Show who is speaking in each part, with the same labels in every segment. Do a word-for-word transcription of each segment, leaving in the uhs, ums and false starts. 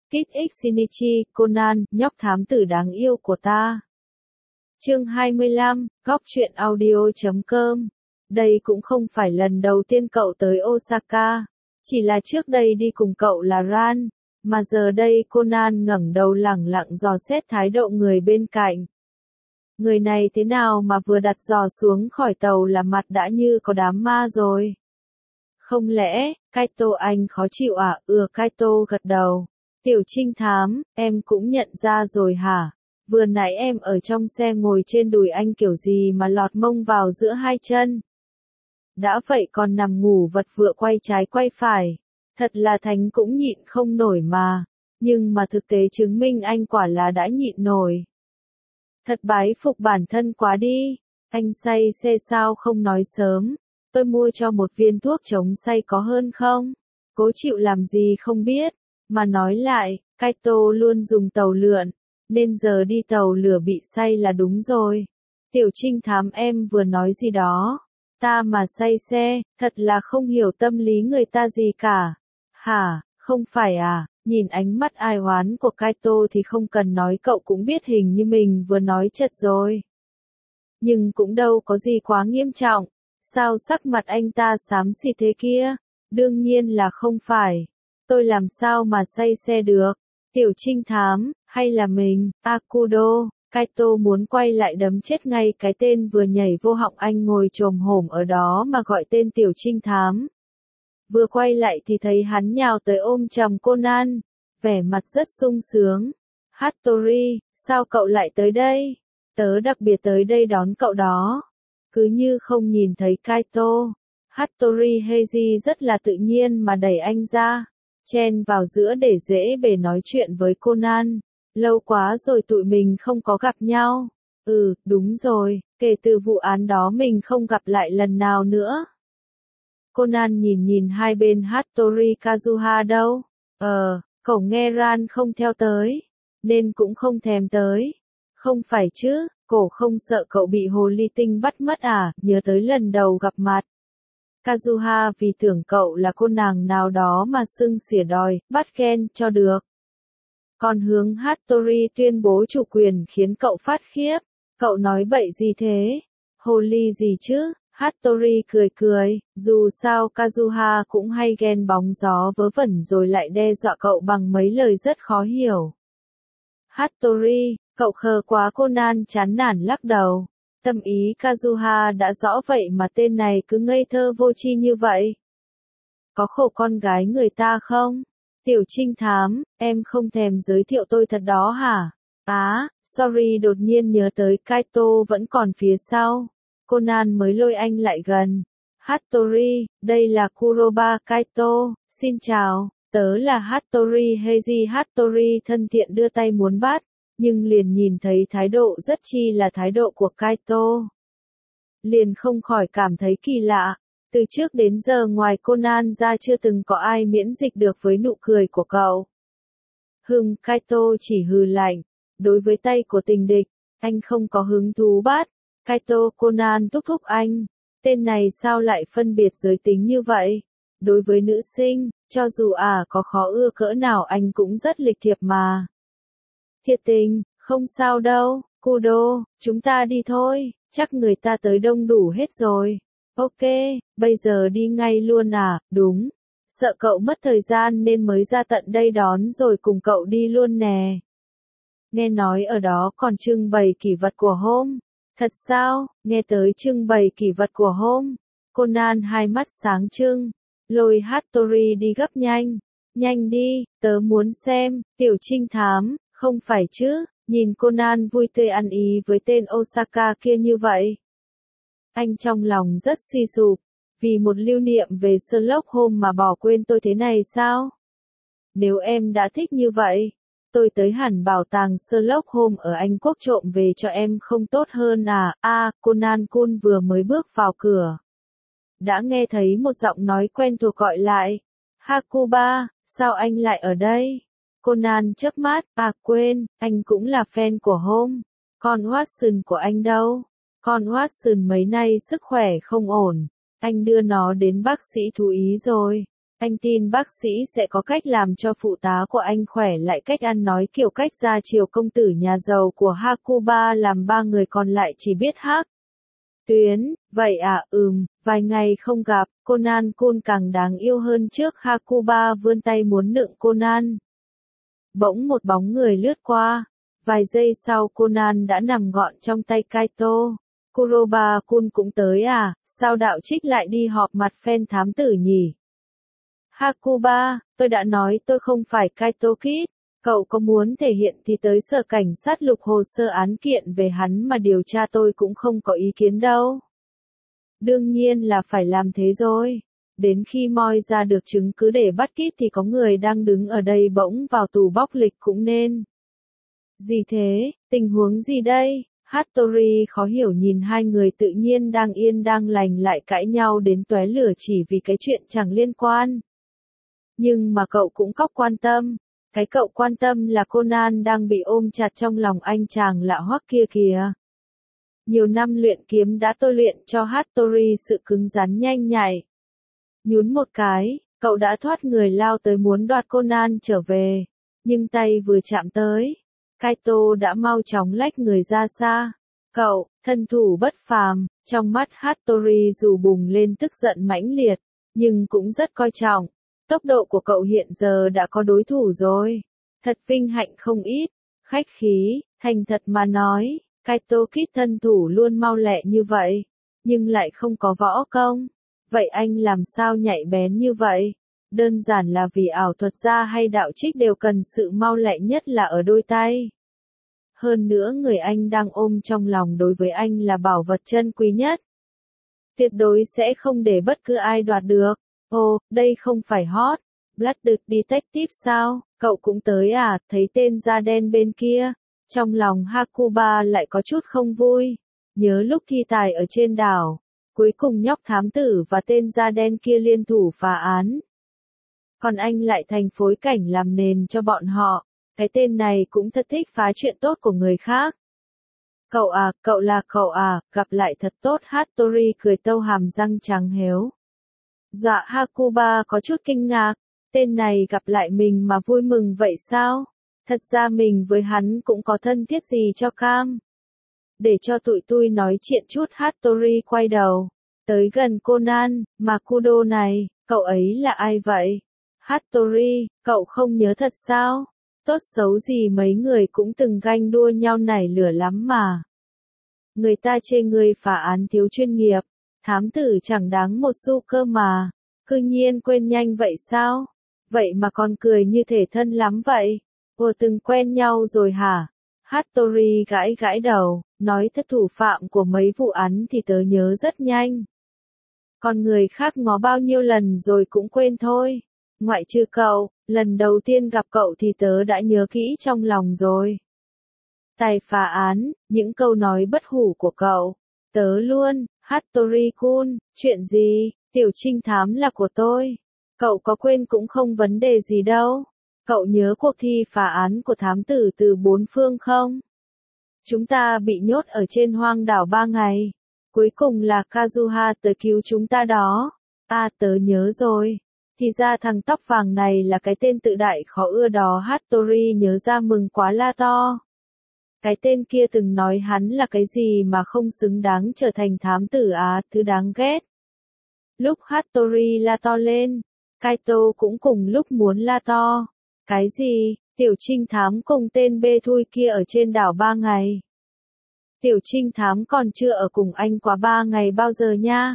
Speaker 1: Kit X Shinichi, Conan, nhóc thám tử đáng yêu của ta. Chương hai mươi lăm, góc truyện audio chấm com. Đây cũng không phải lần đầu tiên cậu tới Osaka, chỉ là trước đây đi cùng cậu là Ran, mà giờ đây Conan ngẩng đầu lẳng lặng dò xét thái độ người bên cạnh. Người này thế nào mà vừa đặt giò xuống khỏi tàu là mặt đã như có đám ma rồi. Không lẽ, Kaito anh khó chịu à? Ừ, Kaito gật đầu. Tiểu trinh thám, em cũng nhận ra rồi hả? Vừa nãy em ở trong xe ngồi trên đùi anh kiểu gì mà lọt mông vào giữa hai chân. Đã vậy còn nằm ngủ vật vựa quay trái quay phải. Thật là Thánh cũng nhịn không nổi mà. Nhưng mà thực tế chứng minh anh quả là đã nhịn nổi. Thật bái phục bản thân quá đi. Anh say xe sao không nói sớm. Tôi mua cho một viên thuốc chống say có hơn không? Cố chịu làm gì không biết. Mà nói lại, Kaito luôn dùng tàu lượn, nên giờ đi tàu lửa bị say là đúng rồi. Tiểu trinh thám em vừa nói gì đó? Ta mà say xe, thật là không hiểu tâm lý người ta gì cả. Hả, không phải à? Nhìn ánh mắt ai oán của Kaito thì không cần nói cậu cũng biết hình như mình vừa nói chật rồi. Nhưng cũng đâu có gì quá nghiêm trọng. Sao sắc mặt anh ta xám xịt thế kia? Đương nhiên là không phải. Tôi làm sao mà say xe được? Tiểu trinh thám, hay là mình? Akudo, Kaito muốn quay lại đấm chết ngay cái tên vừa nhảy vô họng anh ngồi chồm hổm ở đó mà gọi tên tiểu trinh thám. Vừa quay lại thì thấy hắn nhào tới ôm chầm Conan, vẻ mặt rất sung sướng. Hattori, sao cậu lại tới đây? Tớ đặc biệt tới đây đón cậu đó. Cứ như không nhìn thấy Kaito. Hattori Heiji rất là tự nhiên mà đẩy anh ra, chen vào giữa để dễ bề nói chuyện với Conan. Lâu quá rồi tụi mình không có gặp nhau. Ừ, đúng rồi, kể từ vụ án đó mình không gặp lại lần nào nữa. Conan nhìn nhìn hai bên Hattori Kazuha đâu. Ờ, cậu nghe Ran không theo tới, nên cũng không thèm tới. Không phải chứ, cổ không sợ cậu bị hồ ly tinh bắt mất à, nhớ tới lần đầu gặp mặt. Kazuha vì tưởng cậu là cô nàng nào đó mà xưng xỉa đòi, bắt ghen cho được. Còn hướng Hattori tuyên bố chủ quyền khiến cậu phát khiếp. Cậu nói bậy gì thế? Hồ ly gì chứ? Hattori cười cười, dù sao Kazuha cũng hay ghen bóng gió vớ vẩn rồi lại đe dọa cậu bằng mấy lời rất khó hiểu. Hattori, cậu khờ quá. Conan chán nản lắc đầu. Tâm ý Kazuha đã rõ vậy mà tên này cứ ngây thơ vô tri như vậy. Có khổ con gái người ta không? Tiểu trinh thám, em không thèm giới thiệu tôi thật đó hả? Á, sorry, đột nhiên nhớ tới Kaito vẫn còn phía sau. Conan mới lôi anh lại gần. Hattori, đây là Kuroba Kaito, xin chào, tớ là Hattori Heiji. Hattori thân thiện đưa tay muốn bắt, nhưng liền nhìn thấy thái độ rất chi là thái độ của Kaito. Liền không khỏi cảm thấy kỳ lạ. Từ trước đến giờ ngoài Conan ra chưa từng có ai miễn dịch được với nụ cười của cậu. Hừm, Kaito chỉ hừ lạnh. Đối với tay của tình địch, anh không có hứng thú bắt. Kaito, Conan thúc thúc anh. Tên này sao lại phân biệt giới tính như vậy? Đối với nữ sinh, cho dù à có khó ưa cỡ nào anh cũng rất lịch thiệp mà. Thiệt tình, không sao đâu, Kudo, chúng ta đi thôi, chắc người ta tới đông đủ hết rồi. Ok, bây giờ đi ngay luôn à? Đúng. Sợ cậu mất thời gian nên mới ra tận đây đón rồi cùng cậu đi luôn nè. Nghe nói ở đó còn trưng bày kỷ vật của hôm. Thật sao? Nghe tới trưng bày kỷ vật của hôm. Conan hai mắt sáng trưng, lôi Hattori đi gấp nhanh. Nhanh đi, tớ muốn xem. Tiểu trinh thám, không phải chứ? Nhìn Conan vui tươi ăn ý với tên Osaka kia như vậy. Anh trong lòng rất suy sụp. Vì một lưu niệm về Sherlock Holmes mà bỏ quên tôi thế này sao? Nếu em đã thích như vậy, tôi tới hẳn bảo tàng Sherlock Holmes ở Anh Quốc trộm về cho em không tốt hơn à? A, Conan-kun vừa mới bước vào cửa, đã nghe thấy một giọng nói quen thuộc gọi lại. Hakuba, sao anh lại ở đây? Conan chớp mắt, à quên, anh cũng là fan của Holmes. Còn Watson của anh đâu? Con Watson mấy nay sức khỏe không ổn, anh đưa nó đến bác sĩ thú y rồi. Anh tin bác sĩ sẽ có cách làm cho phụ tá của anh khỏe lại cách ăn nói kiểu cách ra chiều công tử nhà giàu của Hakuba làm ba người còn lại chỉ biết hắc. Tuyến, vậy à, ừm, vài ngày không gặp, Conan Kun càng đáng yêu hơn trước. Hakuba vươn tay muốn nựng Conan. Bỗng một bóng người lướt qua. Vài giây sau Conan đã nằm gọn trong tay Kaito. Kuroba Kun cũng tới à, sao đạo trích lại đi họp mặt fan thám tử nhỉ? Hakuba, tôi đã nói tôi không phải Kaito Kid. Cậu có muốn thể hiện thì tới sở cảnh sát lục hồ sơ án kiện về hắn mà điều tra, tôi cũng không có ý kiến đâu. Đương nhiên là phải làm thế rồi. Đến khi moi ra được chứng cứ để bắt Kid thì có người đang đứng ở đây bỗng vào tù bóc lịch cũng nên. Gì thế, tình huống gì đây? Hattori khó hiểu nhìn hai người tự nhiên đang yên đang lành lại cãi nhau đến tóe lửa chỉ vì cái chuyện chẳng liên quan. Nhưng mà cậu cũng cóc quan tâm. Cái cậu quan tâm là Conan đang bị ôm chặt trong lòng anh chàng lạ hoắc kia kìa. Nhiều năm luyện kiếm đã tôi luyện cho Hattori sự cứng rắn nhanh nhạy. Nhún một cái, cậu đã thoát người lao tới muốn đoạt Conan trở về. Nhưng tay vừa chạm tới, Kaito đã mau chóng lách người ra xa. Cậu, thân thủ bất phàm, trong mắt Hattori dù bùng lên tức giận mãnh liệt, nhưng cũng rất coi trọng. Tốc độ của cậu hiện giờ đã có đối thủ rồi. Thật vinh hạnh không ít. Khách khí, thành thật mà nói, Kaito Kid thân thủ luôn mau lẹ như vậy, nhưng lại không có võ công. Vậy anh làm sao nhạy bén như vậy? Đơn giản là vì ảo thuật gia hay đạo trích đều cần sự mau lẹ nhất là ở đôi tay. Hơn nữa người anh đang ôm trong lòng đối với anh là bảo vật chân quý nhất. Tuyệt đối sẽ không để bất cứ ai đoạt được. Ồ, đây không phải hot Blooded Detective sao? Cậu cũng tới à? Thấy tên da đen bên kia. Trong lòng Hakuba lại có chút không vui. Nhớ lúc thi tài ở trên đảo. Cuối cùng nhóc thám tử và tên da đen kia liên thủ phá án. Còn anh lại thành phối cảnh làm nền cho bọn họ. Cái tên này cũng thật thích phá chuyện tốt của người khác. Cậu à, cậu là cậu à, gặp lại thật tốt. Hattori cười tâu hàm răng trắng héo. Dạ Hakuba có chút kinh ngạc, tên này gặp lại mình mà vui mừng vậy sao? Thật ra mình với hắn cũng có thân thiết gì cho cam. Để cho tụi tui nói chuyện chút. Hattori quay đầu, tới gần Conan, Makudo này, cậu ấy là ai vậy? Hattori, cậu không nhớ thật sao? Tốt xấu gì mấy người cũng từng ganh đua nhau nảy lửa lắm mà. Người ta chê người phá án thiếu chuyên nghiệp. Thám tử chẳng đáng một xu cơ mà, cư nhiên quên nhanh vậy sao? Vậy mà còn cười như thể thân lắm vậy. Ủa từng quen nhau rồi hả? Hattori gãi gãi đầu, nói thật thủ phạm của mấy vụ án thì tớ nhớ rất nhanh. Còn người khác ngó bao nhiêu lần rồi cũng quên thôi. Ngoại trừ cậu, lần đầu tiên gặp cậu thì tớ đã nhớ kỹ trong lòng rồi. Tài phá án, những câu nói bất hủ của cậu. Tớ luôn. Hattori-kun, chuyện gì? Tiểu trinh thám là của tôi. Cậu có quên cũng không vấn đề gì đâu. Cậu nhớ cuộc thi phá án của thám tử từ bốn phương không? Chúng ta bị nhốt ở trên hoang đảo ba ngày. Cuối cùng là Kazuha tới cứu chúng ta đó. À tớ nhớ rồi. Thì ra thằng tóc vàng này là cái tên tự đại khó ưa đó. Hattori nhớ ra mừng quá la to. Cái tên kia từng nói hắn là cái gì mà không xứng đáng trở thành thám tử á, thứ đáng ghét. Lúc Hattori la to lên, Kaito cũng cùng lúc muốn la to. Cái gì? Tiểu trinh thám cùng tên bê thui kia ở trên đảo ba ngày. Tiểu trinh thám còn chưa ở cùng anh quá ba ngày bao giờ nha.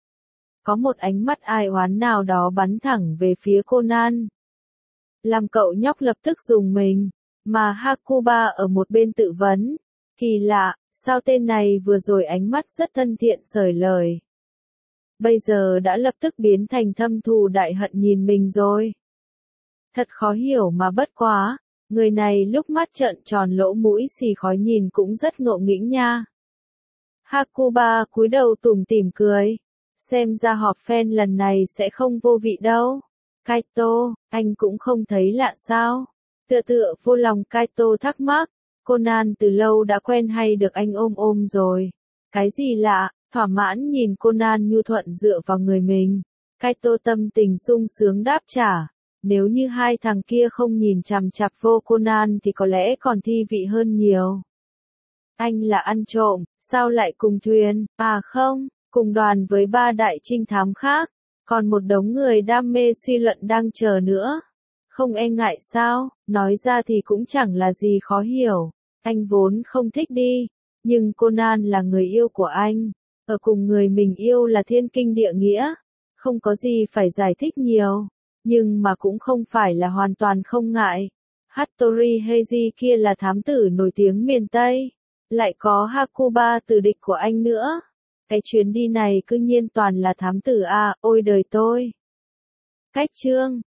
Speaker 1: Có một ánh mắt ai oán nào đó bắn thẳng về phía Conan. Làm cậu nhóc lập tức rùng mình. Mà Hakuba ở một bên tự vấn. Kỳ lạ, sao tên này vừa rồi ánh mắt rất thân thiện sởi lời. Bây giờ đã lập tức biến thành thâm thù đại hận nhìn mình rồi. Thật khó hiểu mà bất quá. Người này lúc mắt trợn tròn lỗ mũi xì khói nhìn cũng rất ngộ nghĩnh nha. Hakuba cúi đầu tủm tỉm cười. Xem ra họp fan lần này sẽ không vô vị đâu. Kaito, anh cũng không thấy lạ sao? Tựa tựa vô lòng Kaito thắc mắc. Conan từ lâu đã quen hay được anh ôm ôm rồi. Cái gì lạ? Thỏa mãn nhìn Conan nhu thuận dựa vào người mình. Kaito tâm tình sung sướng đáp trả. Nếu như hai thằng kia không nhìn chằm chằm vô Conan thì có lẽ còn thi vị hơn nhiều. Anh là ăn trộm, sao lại cùng thuyền? À không, cùng đoàn với ba đại trinh thám khác. Còn một đống người đam mê suy luận đang chờ nữa. Không e ngại sao, nói ra thì cũng chẳng là gì khó hiểu. Anh vốn không thích đi, nhưng Conan là người yêu của anh. Ở cùng người mình yêu là thiên kinh địa nghĩa. Không có gì phải giải thích nhiều. Nhưng mà cũng không phải là hoàn toàn không ngại. Hattori Heiji kia là thám tử nổi tiếng miền Tây. Lại có Hakuba tử địch của anh nữa. Cái chuyến đi này cư nhiên toàn là thám tử à, ôi đời tôi. Cách chương